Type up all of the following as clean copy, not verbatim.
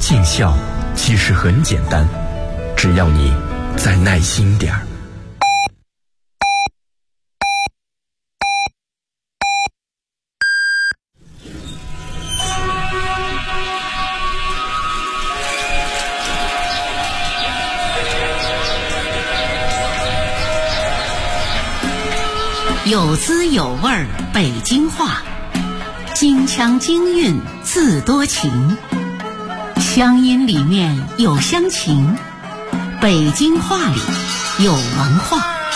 见笑其实很简单，只要你再耐心点儿。 有滋有味儿北京话，京腔京韵字多情，乡音里面有乡情，北京话里有文化。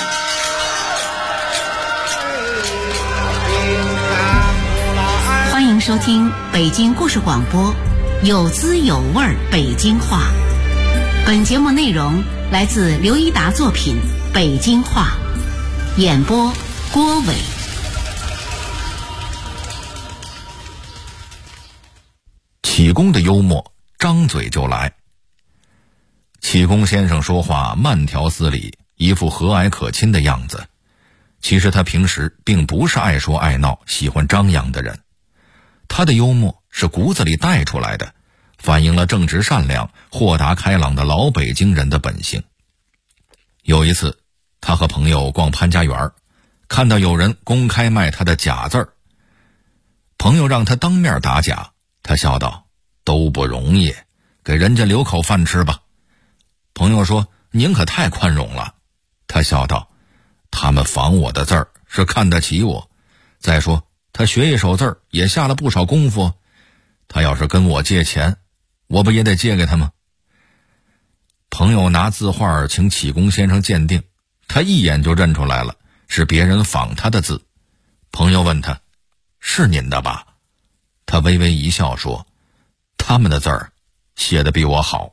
欢迎收听北京故事广播有滋有味儿北京话。本节目内容来自刘一达作品《北京话》，演播郭伟。 启功的幽默张嘴就来。启功先生说话慢条斯理，一副和蔼可亲的样子。其实他平时并不是爱说爱闹、喜欢张扬的人，他的幽默是骨子里带出来的，反映了正直善良、豁达开朗的老北京人的本性。有一次，他和朋友逛潘家园，看到有人公开卖他的假字儿，朋友让他当面打假，他笑道：“都不容易，给人家留口饭吃吧。”朋友说：“您可太宽容了。”他笑道：“他们仿我的字儿是看得起我，再说他学一手字儿也下了不少功夫，他要是跟我借钱，我不也得借给他吗？”朋友拿字画请启功先生鉴定，他一眼就认出来了，是别人仿他的字。朋友问他：“是您的吧？”他微微一笑说：“他们的字儿写得比我好。”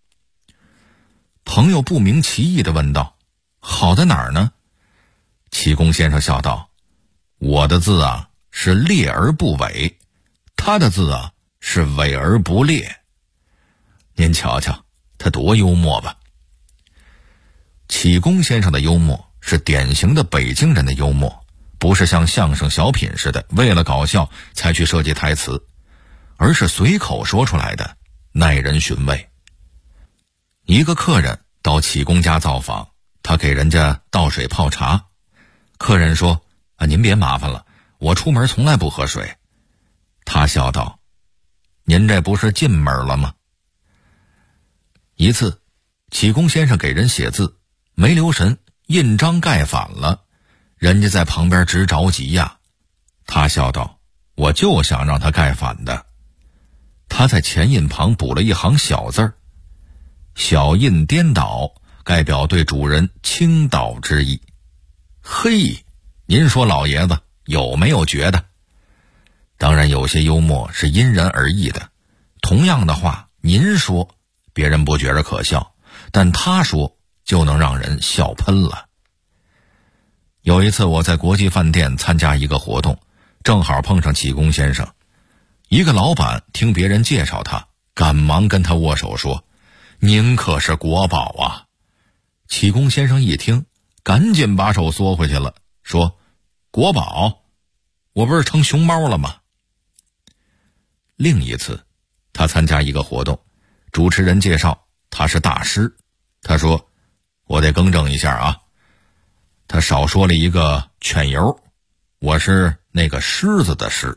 朋友不明其意地问道：“好在哪儿呢？”启功先生笑道：“我的字啊是烈而不伪，他的字啊是伪而不烈。您瞧瞧他多幽默吧。”启功先生的幽默是典型的北京人的幽默，不是像相声小品似的为了搞笑才去设计台词，而是随口说出来的，耐人寻味。一个客人到启功家造访，他给人家倒水泡茶。客人说：“您别麻烦了，我出门从来不喝水。”他笑道：“您这不是进门了吗？”一次，启功先生给人写字，没留神印章盖反了，人家在旁边直着急呀。他笑道：“我就想让他盖反的。”他在前印旁补了一行小字儿，小印颠倒，代表对主人倾倒之意。嘿，您说老爷子有没有觉得？当然有些幽默是因人而异的，同样的话您说别人不觉着可笑，但他说就能让人笑喷了。有一次我在国际饭店参加一个活动，正好碰上启功先生。一个老板听别人介绍他，赶忙跟他握手说：“您可是国宝啊！”启功先生一听，赶紧把手缩回去了，说：“国宝？我不是成熊猫了吗？”另一次，他参加一个活动，主持人介绍他是大师，他说：“我得更正一下啊，他少说了一个犬油，我是那个狮子的狮。”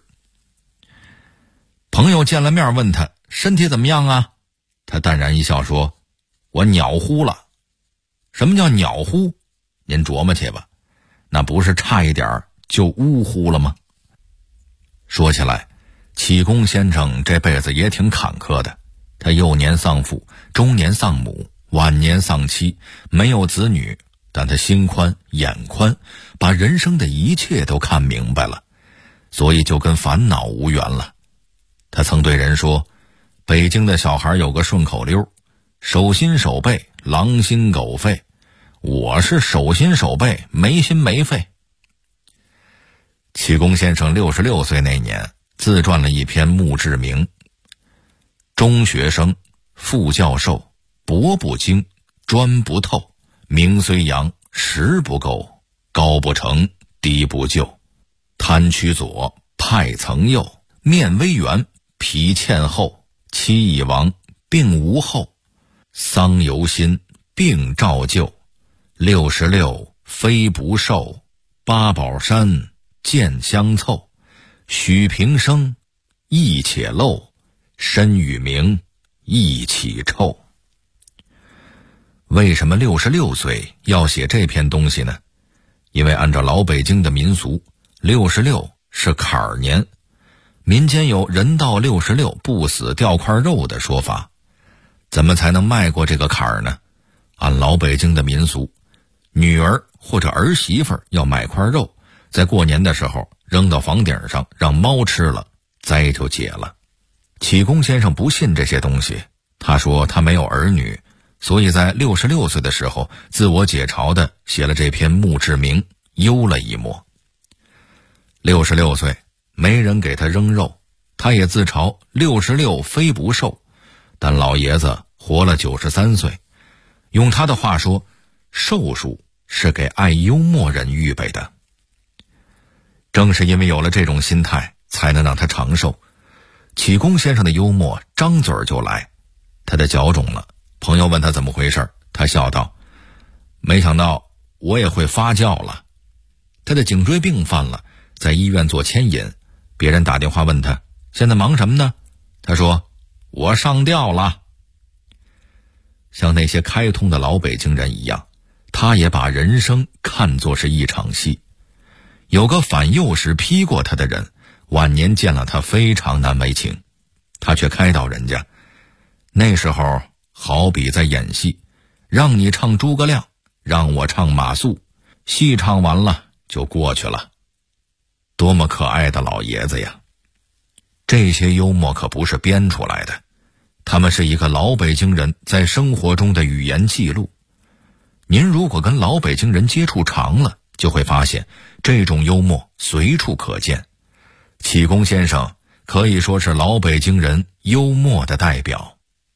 朋友见了面问他身体怎么样啊？他淡然一笑说：“我鸟呼了。”什么叫鸟呼？您琢磨去吧，那不是差一点就呜呼了吗？说起来，启功先生这辈子也挺坎坷的，他幼年丧父，中年丧母，晚年丧妻，没有子女，但他心宽眼宽，把人生的一切都看明白了，所以就跟烦恼无缘了。他曾对人说，北京的小孩有个顺口溜：手心手背，狼心狗肺。我是手心手背，没心没肺。启功先生66岁那年，自传了一篇墓志铭：中学生，副教授，博不精，专不透，名虽扬，实不够，高不成，低不就，贪曲左，派曾右，面微圆，皮欠厚，妻已亡， 病无后，丧犹新，病照旧。66非不寿，八宝山见相凑。许平生亦且陋，身与名一起臭。为什么66岁要写这篇东西呢？因为按照老北京的民俗，66是坎儿年，民间有人到66不死掉块肉的说法。怎么才能迈过这个坎儿呢？按老北京的民俗，女儿或者儿媳妇要买块肉，在过年的时候扔到房顶上让猫吃了，灾就解了。启功先生不信这些东西，他说他没有儿女，所以在66岁的时候自我解嘲的写了这篇墓志铭，忧了一抹。66岁没人给他扔肉，他也自嘲66非不寿，但老爷子活了93岁，用他的话说，寿数是给爱幽默人预备的。正是因为有了这种心态，才能让他长寿。启功先生的幽默张嘴就来，他的脚肿了，朋友问他怎么回事，他笑道：没想到我也会发酵了。他的颈椎病犯了，在医院做牵引，别人打电话问他现在忙什么呢，他说我上吊了。像那些开通的老北京人一样，他也把人生看作是一场戏。有个反右时批过他的人，晚年见了他非常难为情，他却开导人家，那时候好比在演戏，让你唱诸葛亮，让我唱马谡，戏唱完了就过去了。多么可爱的老爷子呀！这些幽默可不是编出来的，他们是一个老北京人在生活中的语言记录。您如果跟老北京人接触长了，就会发现这种幽默随处可见。启功先生可以说是老北京人幽默的代表。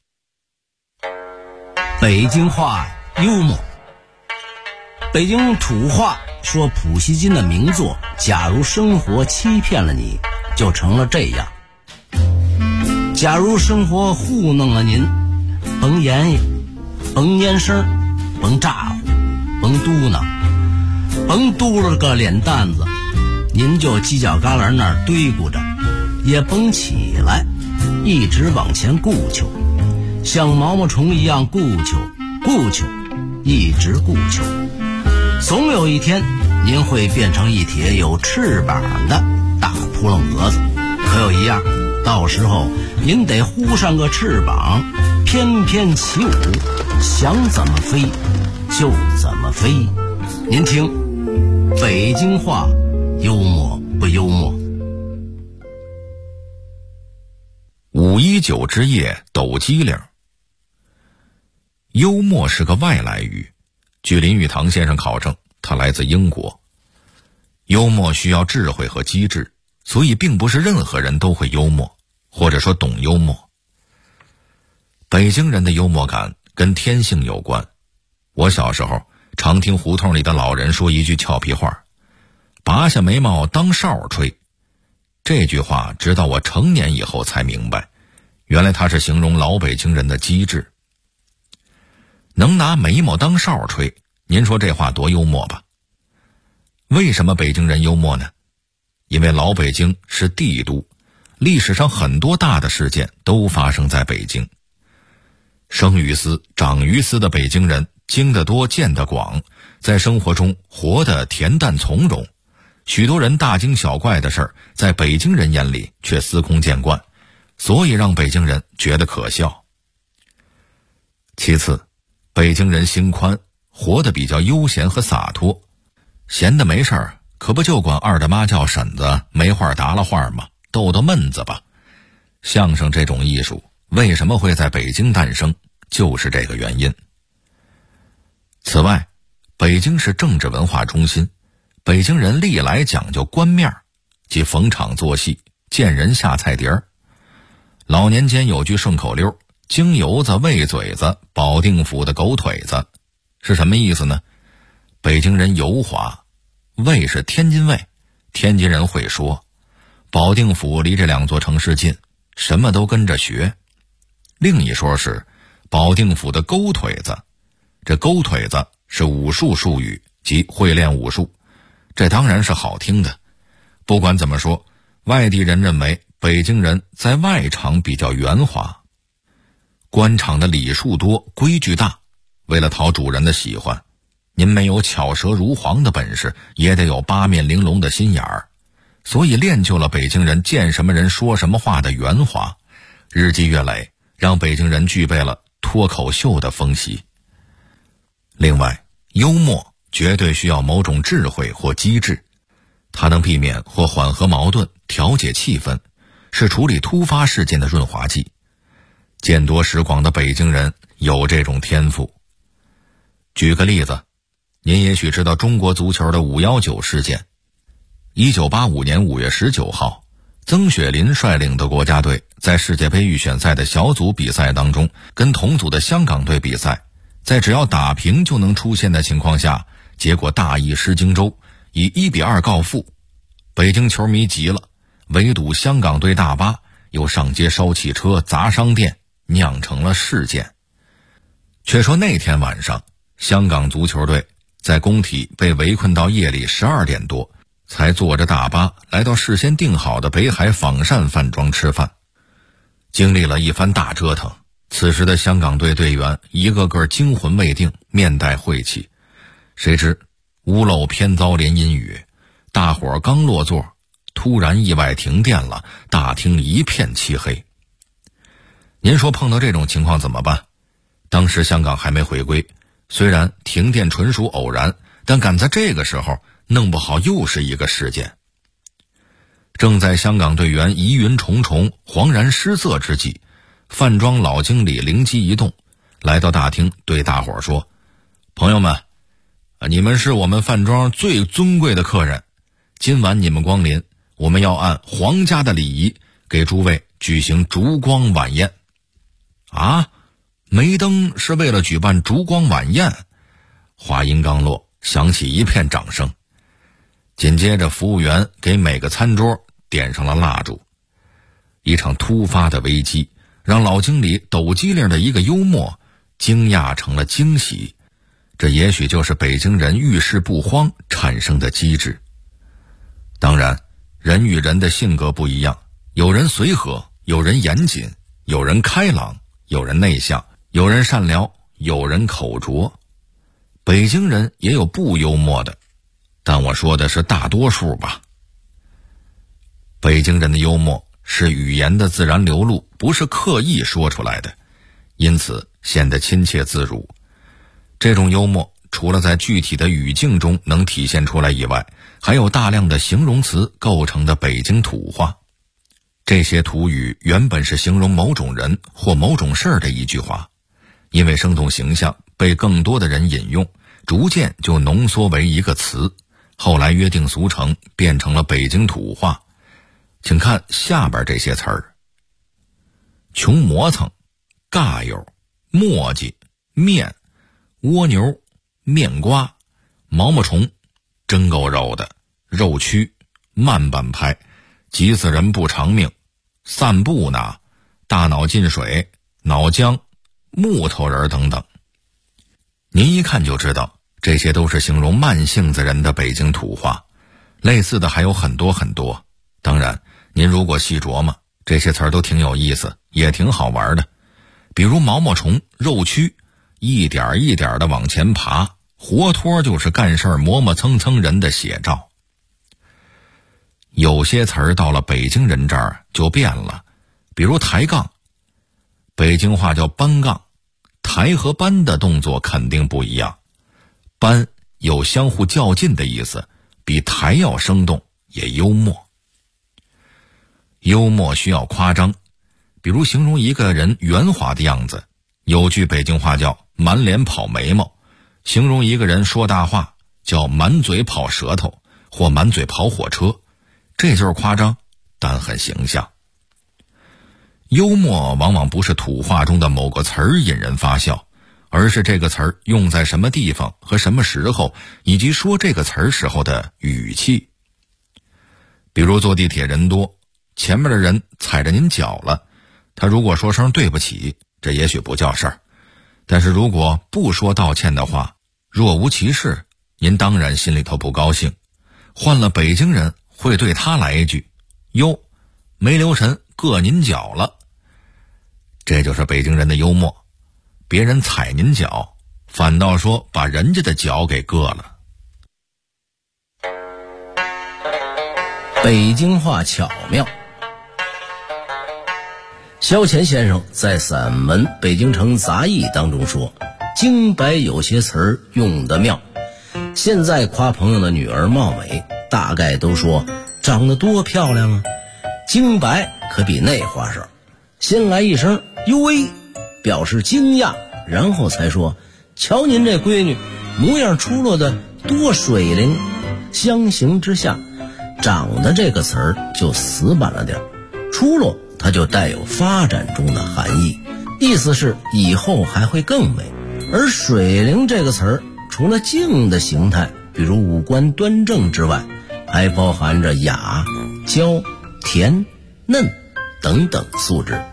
北京话幽默。北京土话说普希金的名作《假如生活欺骗了你》就成了这样。假如生活糊弄了您，甭言语，甭蔫声，甭咋呼，甭嘟囔，甭嘟了个脸蛋子，您就犄角旮旯那儿堆咕着，也甭起来，一直往前顾求，像毛毛虫一样顾求，一直顾求。总有一天您会变成一帖有翅膀的大扑棱蛾子，可有一样，到时候您得呼上个翅膀，翩翩起舞，想怎么飞就怎么飞。您听，北京话幽默不幽默 ？519之夜抖机灵。幽默是个外来语，据林语堂先生考证，他来自英国。幽默需要智慧和机智，所以并不是任何人都会幽默，或者说懂幽默。北京人的幽默感跟天性有关。我小时候常听胡同里的老人说一句俏皮话，拔下眉毛当哨吹。这句话直到我成年以后才明白，原来他是形容老北京人的机智。能拿眉毛当哨吹，您说这话多幽默吧？为什么北京人幽默呢？因为老北京是帝都，历史上很多大的事件都发生在北京。生于斯长于斯的北京人经得多见得广，在生活中活得恬淡从容，许多人大惊小怪的事儿在北京人眼里却司空见惯，所以让北京人觉得可笑。其次，北京人心宽，活得比较悠闲和洒脱，闲的没事儿可不就管二大妈叫婶子，没话搭了话吗？逗逗闷子吧。相声这种艺术为什么会在北京诞生，就是这个原因。此外，北京是政治文化中心，北京人历来讲究官面，即逢场作戏，见人下菜碟儿。老年间有句顺口溜，京油子喂嘴子，保定府的狗腿子，是什么意思呢？北京人油滑，卫是天津卫，天津人会说，保定府离这两座城市近，什么都跟着学。 另一说是保定府的勾腿子。这勾腿子是武术术语，即会练武术，这当然是好听的。不管怎么说，外地人认为北京人在外场比较圆滑，官场的礼数多，规矩大，为了讨主人的喜欢，您没有巧舌如簧的本事，也得有八面玲珑的心眼儿，所以练就了北京人见什么人说什么话的圆滑，日积月累，让北京人具备了脱口秀的风习。另外，幽默绝对需要某种智慧或机智，它能避免或缓和矛盾，调节气氛，是处理突发事件的润滑剂。见多识广的北京人有这种天赋。举个例子，您也许知道中国足球的519事件。1985年5月19号，曾雪林率领的国家队在世界杯预选赛的小组比赛当中，跟同组的香港队比赛，在只要打平就能出线的情况下，结果大意失荆州，以1-2告负。北京球迷急了，围堵香港队大巴，又上街烧汽车砸商店，酿成了事件。却说那天晚上，香港足球队在工体被围困到夜里12点多，才坐着大巴来到事先订好的北海仿膳饭庄吃饭。经历了一番大折腾，此时的香港队队员一个个惊魂未定，面带晦气。谁知屋漏偏遭连阴雨，大伙刚落座，突然意外停电了，大厅一片漆黑。您说碰到这种情况怎么办？当时香港还没回归，虽然停电纯属偶然，但赶在这个时候弄不好又是一个事件。正在香港队员疑云重重、惶然失色之际，饭庄老经理灵机一动，来到大厅对大伙说：朋友们，你们是我们饭庄最尊贵的客人，今晚你们光临，我们要按皇家的礼仪给诸位举行烛光晚宴。啊，梅登是为了举办烛光晚宴？话音刚落，响起一片掌声。紧接着服务员给每个餐桌点上了蜡烛。一场突发的危机让老经理抖机灵的一个幽默惊讶成了惊喜，这也许就是北京人遇事不慌产生的机智。当然，人与人的性格不一样，有人随和，有人严谨，有人开朗，有人内向，有人善良，有人口拙。北京人也有不幽默的，但我说的是大多数吧。北京人的幽默是语言的自然流露，不是刻意说出来的，因此显得亲切自如。这种幽默除了在具体的语境中能体现出来以外，还有大量的形容词构成的北京土话。这些土语原本是形容某种人或某种事儿的一句话，因为生动形象被更多的人引用，逐渐就浓缩为一个词，后来约定俗成，变成了北京土话。请看下边这些词儿：穷磨蹭、尬友、磨叽、面、蜗牛、面瓜、毛毛虫、真够肉的、肉蛆、慢半拍、急死人不偿命、散步呢、大脑进水、脑浆、木头人等等。您一看就知道，这些都是形容慢性子人的北京土话，类似的还有很多很多。当然，您如果细琢磨，这些词儿都挺有意思，也挺好玩的。比如毛毛虫、肉蛆，一点一点的往前爬，活脱就是干事磨磨蹭蹭人的写照。有些词儿到了北京人这儿就变了，比如抬杠，北京话叫搬杠，抬和搬的动作肯定不一样。搬有相互较劲的意思，比抬要生动，也幽默。幽默需要夸张，比如形容一个人圆滑的样子，有句北京话叫满脸跑眉毛，形容一个人说大话叫满嘴跑舌头或满嘴跑火车，这就是夸张，但很形象。幽默往往不是土话中的某个词儿引人发笑，而是这个词儿用在什么地方和什么时候，以及说这个词儿时候的语气。比如坐地铁人多，前面的人踩着您脚了，他如果说声对不起， 这也许不叫事儿，但是如果不说道歉的话，若无其事，您当然心里头不高兴。换了北京人会对他来一句：哟，没留神硌您脚了。这就是北京人的幽默，别人踩您脚，反倒说把人家的脚给硌了。 北京话巧妙。萧乾先生在散文《北京城杂艺》当中说，京白有些词儿用得妙。现在夸朋友的女儿貌美，大概都说长得多漂亮啊。京白可比那花哨，先来一声哟喂，表示惊讶，然后才说瞧您这闺女模样出落的多水灵。相形之下，长得这个词儿就死板了点，出落它就带有发展中的含义，意思是以后还会更美。而水灵这个词儿除了静的形态，比如五官端正之外，还包含着雅、娇、甜、嫩等等素质。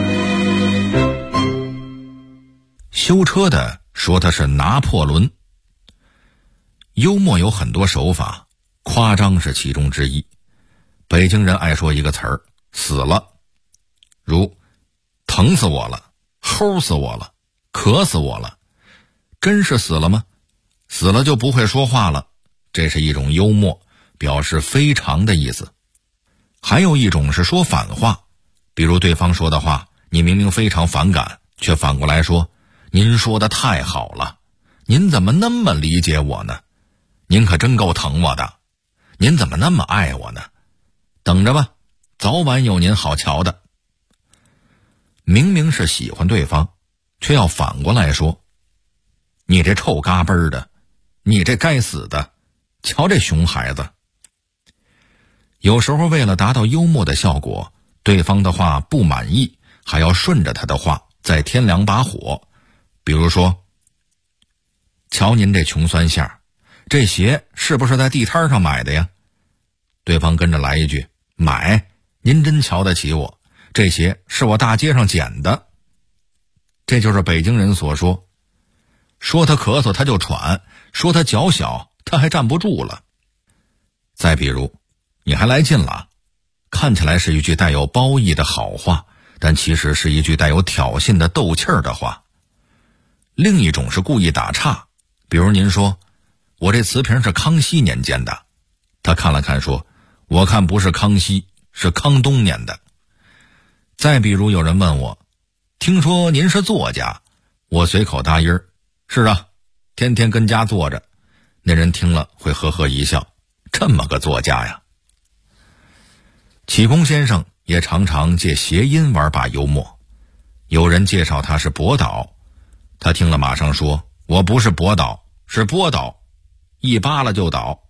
修车的说他是拿破仑。幽默有很多手法，夸张是其中之一。北京人爱说一个词儿，死了，如疼死我了，齁死我了，渴死我了。真是死了吗？死了就不会说话了，这是一种幽默，表示非常的意思。还有一种是说反话，比如对方说的话你明明非常反感，却反过来说您说的太好了，您怎么那么理解我呢？您可真够疼我的，您怎么那么爱我呢？等着吧，早晚有您好瞧的。明明是喜欢对方，却要反过来说你这臭嘎嘣的，你这该死的，瞧这熊孩子。有时候为了达到幽默的效果，对方的话不满意，还要顺着他的话再添两把火。比如说，瞧您这穷酸馅儿，这鞋是不是在地摊上买的呀？对方跟着来一句，买，您真瞧得起我，这鞋是我大街上捡的。这就是北京人所说，说他咳嗽他就喘，说他脚小他还站不住了。再比如，你还来劲了，看起来是一句带有褒义的好话，但其实是一句带有挑衅的斗气儿的话。另一种是故意打岔，比如您说我这瓷瓶是康熙年间的，他看了看说我看不是康熙，是康东年的。再比如有人问我，听说您是作家，我随口答音儿，是啊，天天跟家坐着。那人听了会呵呵一笑，这么个作家呀。启功先生也常常借谐音玩把幽默。有人介绍他是博导，他听了马上说我不是博导，是波导，一扒拉就倒。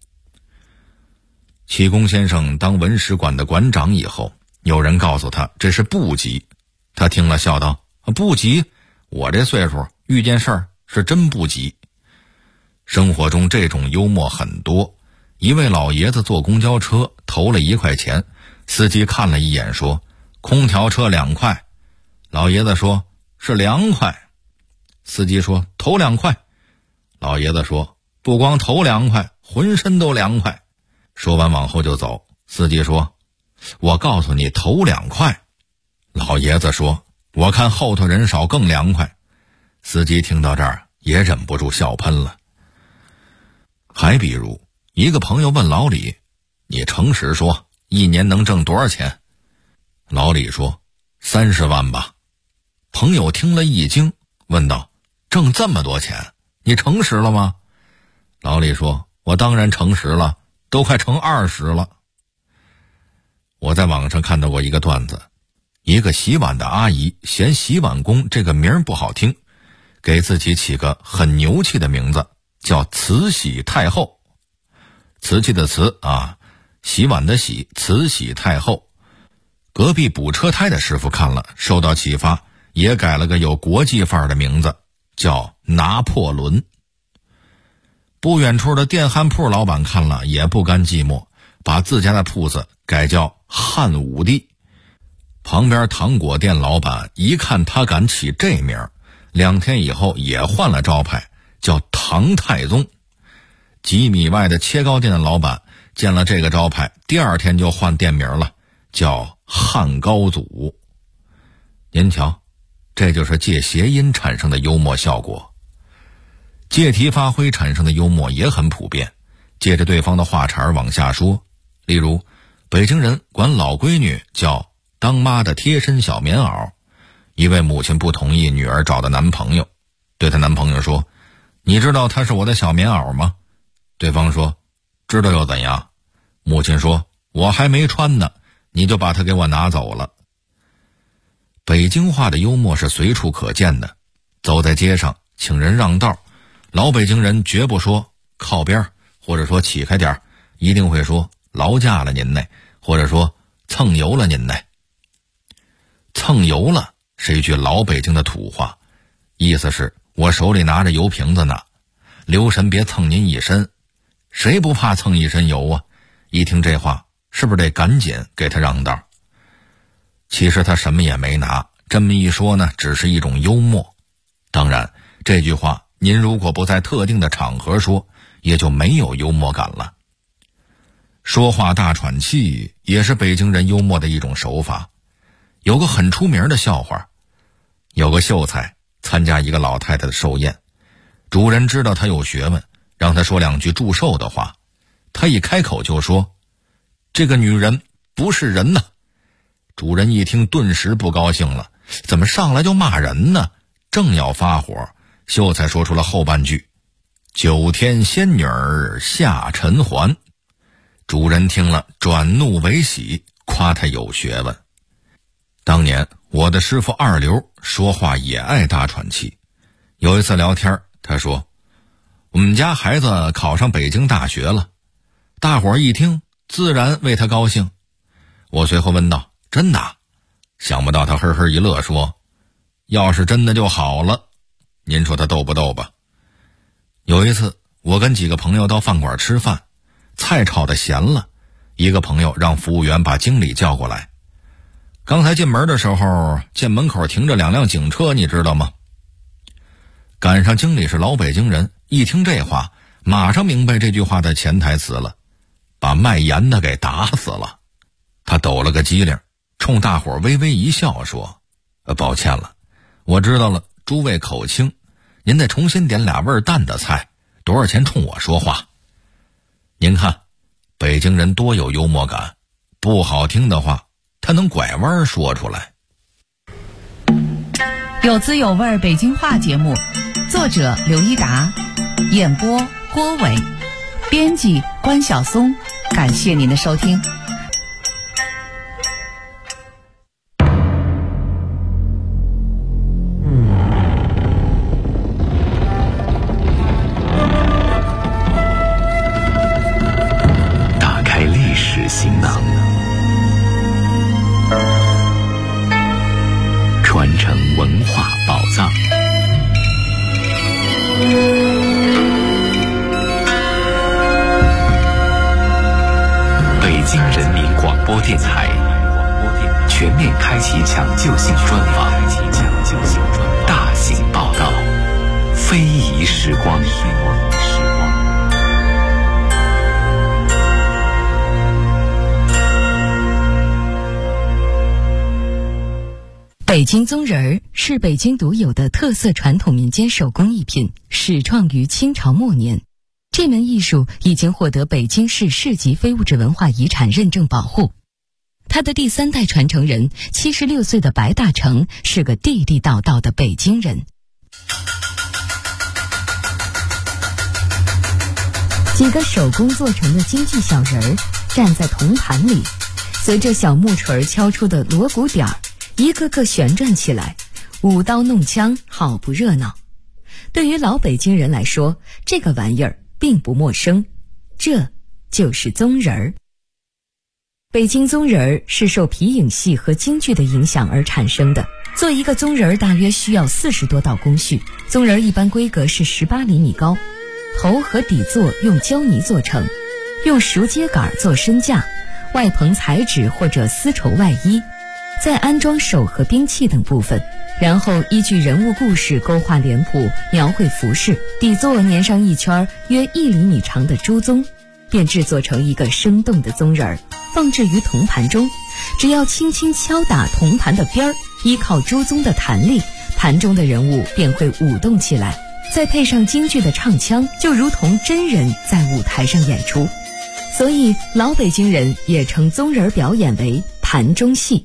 启功先生当文史馆的馆长以后，有人告诉他这是部级，他听了笑道，部级？我这岁数遇见事儿是真不急。生活中这种幽默很多。一位老爷子坐公交车投了1块钱，司机看了一眼说空调车2块，老爷子说是2块，司机说投2块，老爷子说不光头2块，浑身都凉快。说完往后就走，司机说我告诉你头2块，老爷子说我看后头人少更凉快。司机听到这儿也忍不住笑喷了。还比如一个朋友问老李，你诚实说一年能挣多少钱？老李说30万吧。朋友听了一惊，问道挣这么多钱你诚实了吗？老李说我当然诚实了，都快成20了。我在网上看到过一个段子，一个洗碗的阿姨嫌洗碗工这个名不好听，给自己起个很牛气的名字，叫慈禧太后。瓷器的瓷啊，洗碗的洗，慈禧太后。隔壁补车胎的师傅看了受到启发，也改了个有国际范儿的名字，叫拿破仑。不远处的电焊铺老板看了也不甘寂寞，把自家的铺子改叫汉武帝。 旁边糖果店老板一看他敢起这名，2天以后也换了招牌，叫唐太宗。几米外的切糕店的老板见了这个招牌，第2天就换店名了，叫汉高祖。您瞧，这就是借谐音产生的幽默效果。借题发挥产生的幽默也很普遍，借着对方的话茬往下说。例如，北京人管老闺女叫当妈的贴身小棉袄。一位母亲不同意女儿找的男朋友，对她男朋友说：“你知道他是我的小棉袄吗？”对方说：“知道又怎样？”母亲说：“我还没穿呢，你就把它给我拿走了。”北京话的幽默是随处可见的。走在街上，请人让道，老北京人绝不说靠边，或者说起开点，一定会说劳驾了您呢，或者说蹭油了您呢。蹭油了是一句老北京的土话，意思是我手里拿着油瓶子呢，留神别蹭您一身。谁不怕蹭一身油啊？一听这话，是不是得赶紧给他让道？其实他什么也没拿，这么一说呢，只是一种幽默。当然，这句话您如果不在特定的场合说，也就没有幽默感了。说话大喘气也是北京人幽默的一种手法。有个很出名的笑话，有个秀才参加一个老太太的寿宴，主人知道他有学问，让他说2句祝寿的话。他一开口就说：“这个女人不是人呐。”主人一听顿时不高兴了，怎么上来就骂人呢？正要发火，秀才说出了后半句：“9天仙女儿下尘寰。”主人听了转怒为喜，夸他有学问。当年我的师傅二流说话也爱大喘气。有一次聊天，他说：“我们家孩子考上北京大学了。”大伙儿一听，自然为他高兴。我随后问道：“真的？”想不到他呵呵一乐说：“要是真的就好了。”您说他逗不逗吧？有一次我跟几个朋友到饭馆吃饭，菜炒得咸了，一个朋友让服务员把经理叫过来。刚才进门的时候，见门口停着2辆警车，你知道吗？赶上经理是老北京人，一听这话，马上明白这句话的潜台词了，把卖盐的给打死了。他抖了个机灵，冲大伙微微一笑说：“抱歉了，我知道了，诸位口轻，您再重新点俩味淡的菜，多少钱冲我说话。”您看，北京人多有幽默感，不好听的话他能拐弯说出来。 有滋有味北京话节目，作者刘一达，演播郭伟，编辑关晓松。感谢您的收听。 打开历史行囊，传承文化宝藏。北京人民广播电台全面开启抢救性专访，大型报道，非遗时光。 北京棕人儿是北京独有的特色传统民间手工艺品，始创于清朝末年。这门艺术已经获得北京市市级非物质文化遗产认证保护。他的第3代传承人76岁的白大成是个地地道道的北京人。几个手工做成的京剧小人儿站在铜盘里，随着小木锤敲出的锣鼓点儿，一个个旋转起来，舞刀弄枪，好不热闹。对于老北京人来说，这个玩意儿并不陌生，这就是棕人儿。北京棕人儿是受皮影戏和京剧的影响而产生的。做一个棕人儿大约需要40多道工序。棕人儿一般规格是18厘米高，头和底座用胶泥做成，用熟秸秆做身架，外棚彩纸或者丝绸外衣， 再安装手和兵器等部分，然后依据人物故事勾画脸谱，描绘服饰，底座粘上一圈约1厘米长的猪鬃，便制作成一个生动的鬃人儿，放置于铜盘中。只要轻轻敲打铜盘的边儿，依靠猪鬃的弹力，盘中的人物便会舞动起来，再配上京剧的唱腔，就如同真人在舞台上演出。所以老北京人也称鬃人表演为盘中戏。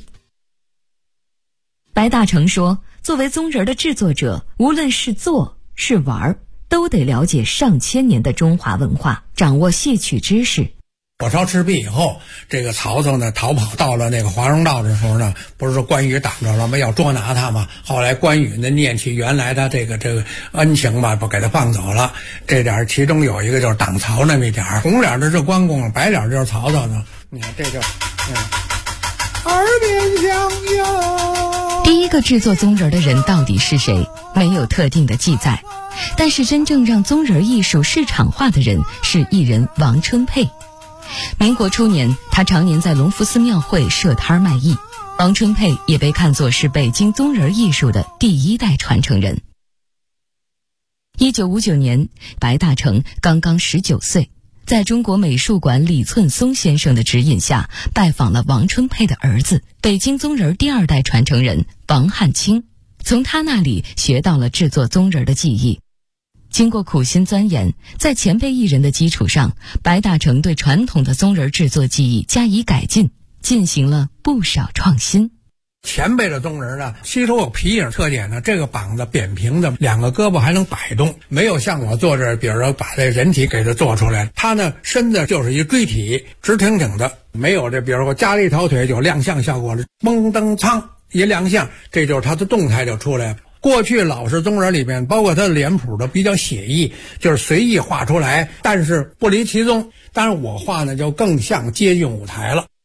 白大成说，作为鬃人的制作者，无论是做是玩，都得了解上千年的中华文化，掌握戏曲知识。 火烧赤壁以后，这个曹操呢逃跑到了那个华容道的时候呢，不是说关羽挡着了吗？要捉拿他嘛。后来关羽呢念起原来他这个恩情吧，不给他放走了。这点其中有一个就是挡曹那么一点，红脸的是关公，白脸就是曹操呢。你看这就，耳边相拥。 第一个制作鬃人的人到底是谁？没有特定的记载。但是真正让鬃人艺术市场化的人是艺人王春佩。民国初年，他常年在隆福寺庙会设摊卖艺。王春佩也被看作是北京鬃人艺术的第1代传承人。1959年，白大成刚刚19岁，在中国美术馆李寸松先生的指引下，拜访了王春佩的儿子，北京鬃人第2代传承人王汉卿，从他那里学到了制作鬃人的技艺。经过苦心钻研，在前辈艺人的基础上，白大成对传统的鬃人制作技艺加以改进，进行了不少创新。 前辈的鬃人呢，吸收有皮影特点呢，这个膀子扁平的，2个胳膊还能摆动，没有像我做这，比如说把这人体给它做出来，它呢身子就是一锥体，直挺挺的，没有这，比如说加了一条腿有亮相效果了，嘣噔噌一亮相，这就是它的动态就出来了。过去老式鬃人里面，包括它的脸谱都比较写意，就是随意画出来，但是不离其宗。当然我画呢就更像接近舞台了。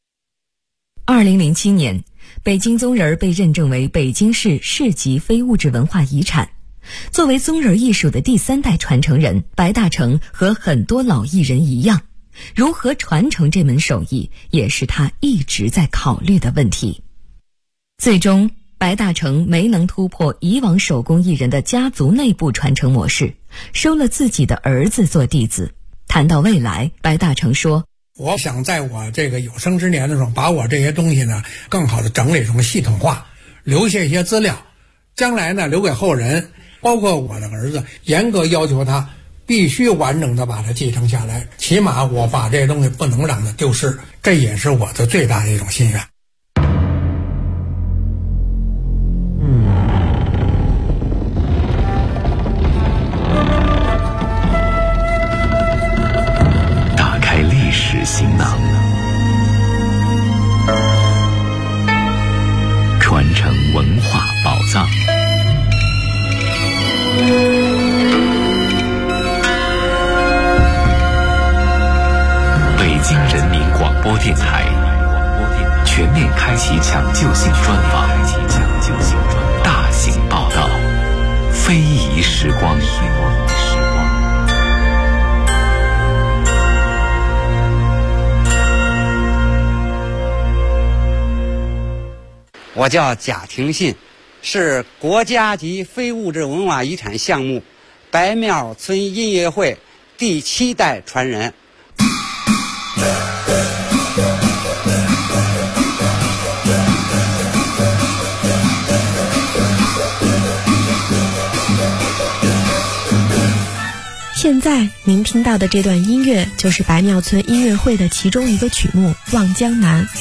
2007年，北京鬃人被认证为北京市市级非物质文化遗产。作为鬃人艺术的第3代传承人，白大成和很多老艺人一样，如何传承这门手艺，也是他一直在考虑的问题。最终白大成没能突破以往手工艺人的家族内部传承模式，收了自己的儿子做弟子。谈到未来，白大成说， 我想在我这个有生之年的时候，把我这些东西呢更好的整理成系统化，留下一些资料，将来呢留给后人，包括我的儿子，严格要求他必须完整的把它继承下来，起码我把这些东西不能让它丢失，这也是我的最大的一种心愿。 行囊，传承文化宝藏。北京人民广播电台全面开启抢救性专访，大型报道，非遗时光。 我叫贾廷信，是国家级非物质文化遗产项目白庙村音乐会第7代传人。 现在您听到的这段音乐就是白庙村音乐会的其中一个曲目《望江南》。